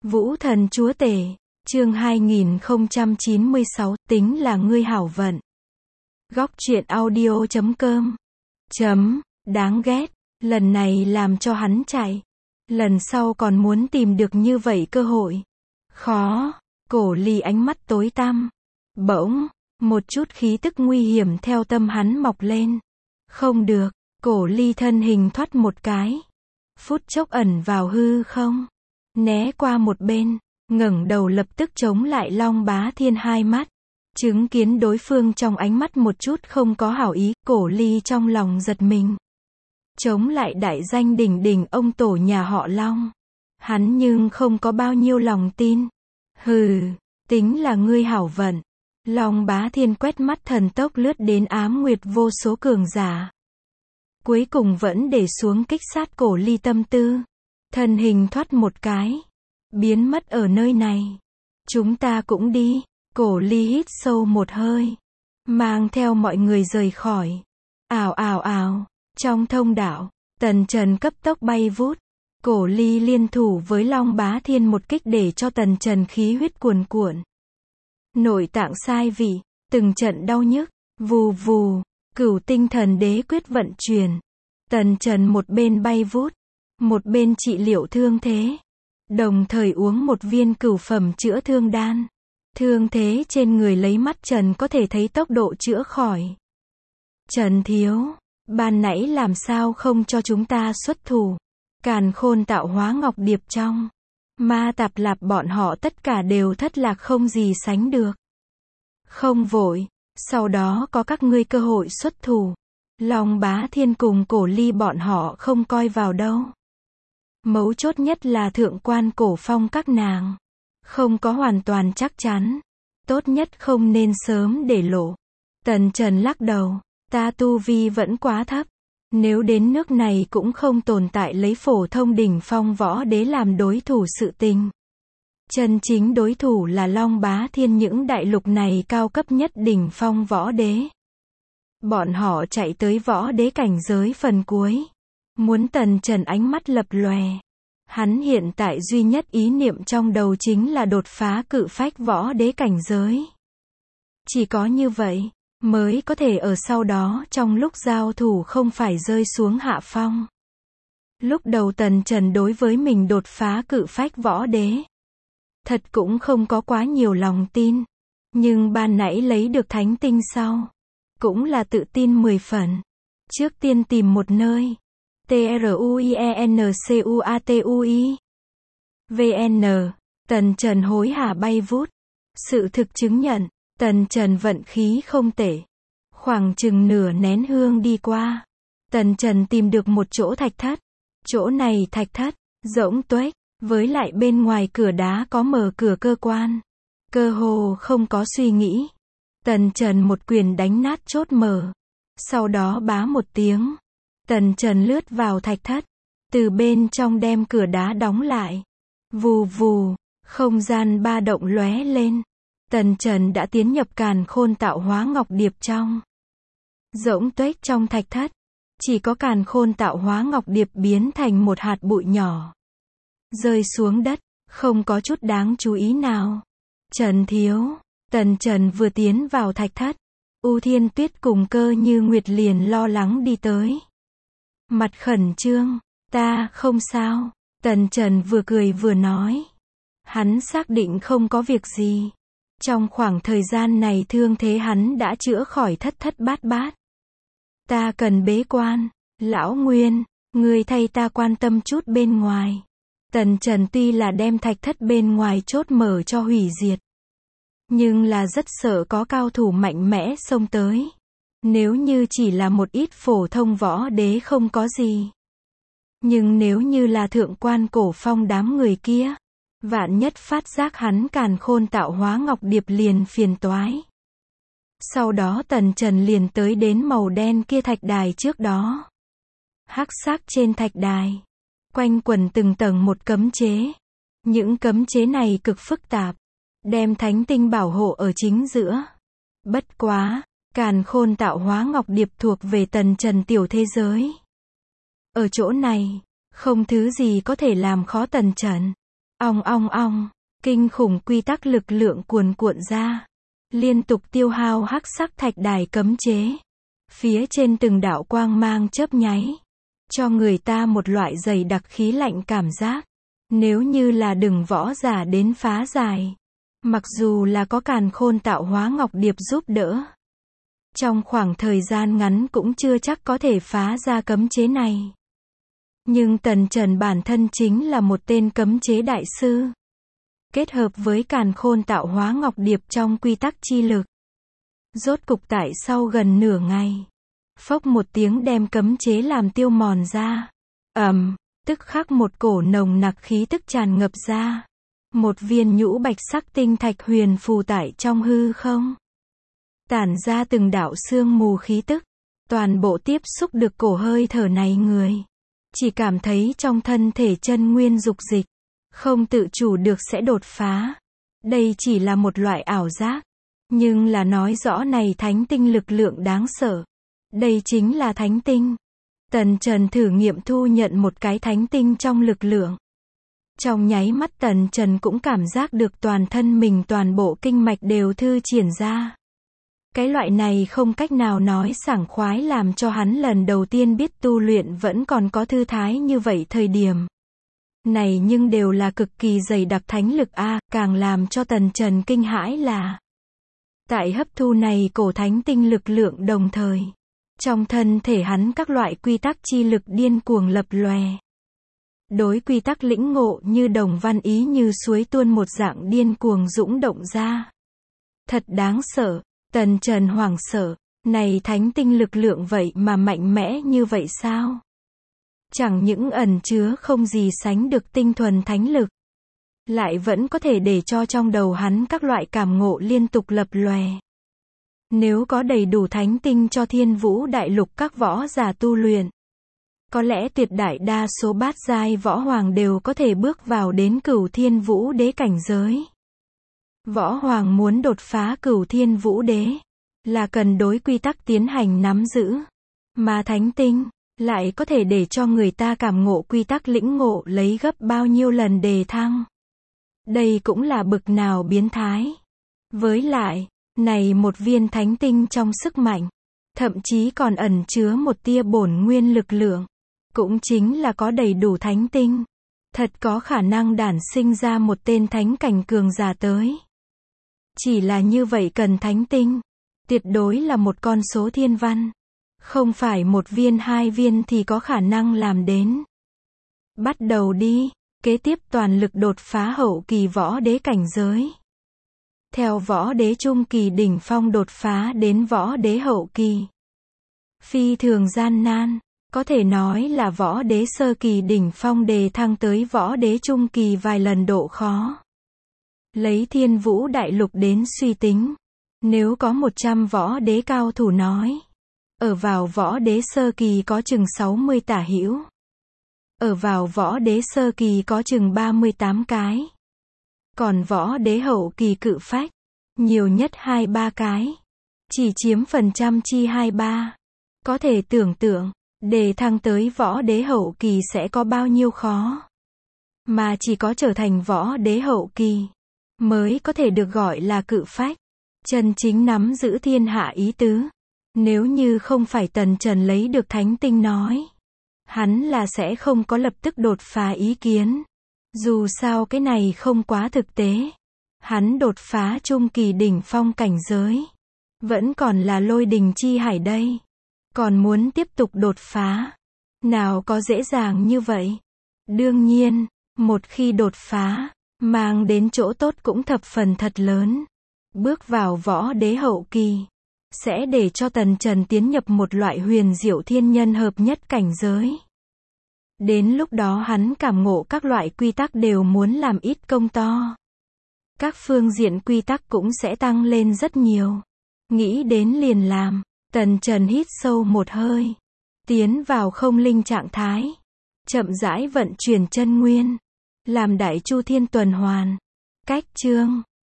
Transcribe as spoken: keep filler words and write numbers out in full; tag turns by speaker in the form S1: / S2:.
S1: Vũ thần chúa tể, chương hai nghìn không trăm chín mươi sáu, tính là ngươi hảo vận. Góc truyện audio chấm com. Chấm, đáng ghét, lần này làm cho hắn chạy. Lần sau còn muốn tìm được như vậy cơ hội. Khó, Cổ Ly ánh mắt tối tăm. Bỗng, một chút khí tức nguy hiểm theo tâm hắn mọc lên. Không được, Cổ Ly thân hình thoát một cái. Phút chốc ẩn vào hư không. Né qua một bên, ngẩng đầu lập tức chống lại Long Bá Thiên hai mắt. Chứng kiến đối phương trong ánh mắt một chút không có hảo ý, Cổ Ly trong lòng giật mình. Chống lại đại danh đỉnh đỉnh ông tổ nhà họ Long. Hắn nhưng không có bao nhiêu lòng tin. Hừ, tính là ngươi hảo vận. Long Bá Thiên quét mắt thần tốc lướt đến ám nguyệt vô số cường giả. Cuối cùng vẫn để xuống kích sát Cổ Ly tâm tư. Thân hình thoát một cái. Biến mất ở nơi này. Chúng ta cũng đi. Cổ Ly hít sâu một hơi. Mang theo mọi người rời khỏi. Ào ào ào. Trong thông đạo, Tần Trần cấp tốc bay vút. Cổ Ly liên thủ với Long Bá Thiên một kích để cho Tần Trần khí huyết cuồn cuộn. Nội tạng sai vị, từng trận đau nhức, vù vù, Cửu Tinh Thần Đế quyết vận chuyển. Tần Trần một bên bay vút, một bên trị liệu thương thế. Đồng thời uống một viên cửu phẩm chữa thương đan. Thương thế trên người lấy mắt Trần có thể thấy tốc độ chữa khỏi. Trần thiếu, ban nãy làm sao không cho chúng ta xuất thủ. Càn Khôn Tạo Hóa Ngọc Điệp trong Ma Tạp Lạp bọn họ tất cả đều thất lạc không gì sánh được. Không vội, sau đó có các ngươi cơ hội xuất thủ. Long Bá Thiên cùng Cổ Ly bọn họ không coi vào đâu. Mấu chốt nhất là thượng quan Cổ Phong các nàng. Không có hoàn toàn chắc chắn. Tốt nhất không nên sớm để lộ. Tần Trần lắc đầu. Ta tu vi vẫn quá thấp. Nếu đến nước này cũng không tồn tại lấy phổ thông đỉnh phong võ đế làm đối thủ sự tình. Chân chính đối thủ là Long Bá Thiên những đại lục này cao cấp nhất đỉnh phong võ đế. Bọn họ chạy tới võ đế cảnh giới phần cuối. Muốn Tần Trần ánh mắt lập lòe. Hắn hiện tại duy nhất ý niệm trong đầu chính là đột phá cự phách võ đế cảnh giới. Chỉ có như vậy, mới có thể ở sau đó trong lúc giao thủ không phải rơi xuống hạ phong. Lúc đầu Tần Trần đối với mình đột phá cự phách võ đế. Thật cũng không có quá nhiều lòng tin. Nhưng ban nãy lấy được thánh tinh sau. Cũng là tự tin mười phần. Trước tiên tìm một nơi. T R U I E N C U A T U I V N. Tần Trần hối hả bay vút. Sự thực chứng nhận, Tần Trần vận khí không tệ. Khoảng chừng nửa nén hương đi qua. Tần Trần tìm được một chỗ thạch thất. Chỗ này thạch thất, rỗng tuếch, với lại bên ngoài cửa đá có mở cửa cơ quan. Cơ hồ không có suy nghĩ. Tần Trần một quyền đánh nát chốt mở. Sau đó bá một tiếng. Tần Trần lướt vào thạch thất. Từ bên trong đem cửa đá đóng lại. Vù vù, không gian ba động lóe lên. Tần Trần đã tiến nhập Càn Khôn Tạo Hóa Ngọc Điệp trong. Rỗng tuếch trong thạch thất. Chỉ có Càn Khôn Tạo Hóa Ngọc Điệp biến thành một hạt bụi nhỏ. Rơi xuống đất, không có chút đáng chú ý nào. Trần thiếu, Tần Trần vừa tiến vào thạch thất. U Thiên Tuyết cùng Cơ Như Nguyệt liền lo lắng đi tới. Mặt khẩn trương, ta không sao. Tần Trần vừa cười vừa nói. Hắn xác định không có việc gì. Trong khoảng thời gian này thương thế hắn đã chữa khỏi thất thất bát bát. Ta cần bế quan. Lão Nguyên, ngươi thay ta quan tâm chút bên ngoài. Tần Trần tuy là đem thạch thất bên ngoài chốt mở cho hủy diệt. Nhưng là rất sợ có cao thủ mạnh mẽ xông tới. Nếu như chỉ là một ít phổ thông võ đế không có gì. Nhưng nếu như là thượng quan Cổ Phong đám người kia. Vạn nhất phát giác hắn Càn Khôn Tạo Hóa Ngọc Điệp liền phiền toái. Sau đó Tần Trần liền tới đến màu đen kia thạch đài trước đó. Hắc sắc trên thạch đài. Quanh quẩn từng tầng một cấm chế. Những cấm chế này cực phức tạp. Đem thánh tinh bảo hộ ở chính giữa. Bất quá, Càn Khôn Tạo Hóa Ngọc Điệp thuộc về Tần Trần tiểu thế giới. Ở chỗ này, không thứ gì có thể làm khó Tần Trần. Ong ong ong, kinh khủng quy tắc lực lượng cuồn cuộn ra, liên tục tiêu hao hắc sắc thạch đài cấm chế. Phía trên từng đạo quang mang chớp nháy, cho người ta một loại dày đặc khí lạnh cảm giác. Nếu như là đừng võ giả đến phá giải, mặc dù là có càn khôn tạo hóa ngọc điệp giúp đỡ, trong khoảng thời gian ngắn cũng chưa chắc có thể phá ra cấm chế này. Nhưng Tần Trần bản thân chính là một tên cấm chế đại sư. Kết hợp với càn khôn tạo hóa ngọc điệp trong quy tắc chi lực. Rốt cục tại sau gần nửa ngày, phốc một tiếng đem cấm chế làm tiêu mòn ra. ầm, um, tức khắc một cổ nồng nặc khí tức tràn ngập ra. Một viên nhũ bạch sắc tinh thạch huyền phù tại trong hư không. Tản ra từng đạo sương mù khí tức. Toàn bộ tiếp xúc được cổ hơi thở này người. Chỉ cảm thấy trong thân thể chân nguyên dục dịch. Không tự chủ được sẽ đột phá. Đây chỉ là một loại ảo giác. Nhưng là nói rõ này thánh tinh lực lượng đáng sợ. Đây chính là thánh tinh. Tần Trần thử nghiệm thu nhận một cái thánh tinh trong lực lượng. Trong nháy mắt Tần Trần cũng cảm giác được toàn thân mình toàn bộ kinh mạch đều thư triển ra. Cái loại này không cách nào nói sảng khoái làm cho hắn lần đầu tiên biết tu luyện vẫn còn có thư thái như vậy thời điểm. Này nhưng đều là cực kỳ dày đặc thánh lực a, càng làm cho Tần Trần kinh hãi là tại hấp thu này cổ thánh tinh lực lượng đồng thời, trong thân thể hắn các loại quy tắc chi lực điên cuồng lập lòe. Đối quy tắc lĩnh ngộ như đồng văn ý như suối tuôn một dạng điên cuồng dũng động ra. Thật đáng sợ, Tần Trần hoảng sợ, này thánh tinh lực lượng vậy mà mạnh mẽ như vậy sao? Chẳng những ẩn chứa không gì sánh được tinh thuần thánh lực, lại vẫn có thể để cho trong đầu hắn các loại cảm ngộ liên tục lập lòe. Nếu có đầy đủ thánh tinh cho Thiên Vũ Đại Lục các võ giả tu luyện, có lẽ tuyệt đại đa số bát giai võ hoàng đều có thể bước vào đến Cửu Thiên Vũ Đế cảnh giới. Võ hoàng muốn đột phá Cửu Thiên Vũ Đế, là cần đối quy tắc tiến hành nắm giữ. Mà thánh tinh, lại có thể để cho người ta cảm ngộ quy tắc lĩnh ngộ lấy gấp bao nhiêu lần đề thăng. Đây cũng là bực nào biến thái. Với lại, này một viên thánh tinh trong sức mạnh, thậm chí còn ẩn chứa một tia bổn nguyên lực lượng. Cũng chính là có đầy đủ thánh tinh. Thật có khả năng đản sinh ra một tên thánh cảnh cường giả tới. Chỉ là như vậy cần thánh tinh. Tuyệt đối là một con số thiên văn. Không phải một viên hai viên thì có khả năng làm đến. Bắt đầu đi. Kế tiếp toàn lực đột phá hậu kỳ võ đế cảnh giới. Theo võ đế trung kỳ đỉnh phong đột phá đến võ đế hậu kỳ. Phi thường gian nan. Có thể nói là võ đế sơ kỳ đỉnh phong đề thăng tới võ đế trung kỳ vài lần độ khó. Lấy Thiên Vũ Đại Lục đến suy tính. Nếu có một trăm võ đế cao thủ nói. Ở vào võ đế sơ kỳ có chừng sáu mươi tả hữu. Ở vào võ đế sơ kỳ có chừng ba mươi tám cái. Còn võ đế hậu kỳ cự phách, nhiều nhất hai ba cái. Chỉ chiếm phần trăm chi hai ba. Có thể tưởng tượng, đề thăng tới võ đế hậu kỳ sẽ có bao nhiêu khó. Mà chỉ có trở thành võ đế hậu kỳ, mới có thể được gọi là cự phách. Chân chính nắm giữ thiên hạ ý tứ. Nếu như không phải Tần Trần lấy được thánh tinh nói, hắn là sẽ không có lập tức đột phá ý kiến. Dù sao cái này không quá thực tế. Hắn đột phá trung kỳ đỉnh phong cảnh giới. Vẫn còn là lôi đình chi hải đây. Còn muốn tiếp tục đột phá. Nào có dễ dàng như vậy. Đương nhiên, một khi đột phá, mang đến chỗ tốt cũng thập phần thật lớn. Bước vào võ đế hậu kỳ, sẽ để cho Tần Trần tiến nhập một loại huyền diệu thiên nhân hợp nhất cảnh giới. Đến lúc đó hắn cảm ngộ các loại quy tắc đều muốn làm ít công to. Các phương diện quy tắc cũng sẽ tăng lên rất nhiều. Nghĩ đến liền làm, Tần Trần hít sâu một hơi. Tiến vào không linh trạng thái. Chậm rãi vận chuyển chân nguyên. Làm đại chu thiên tuần hoàn. Cách chương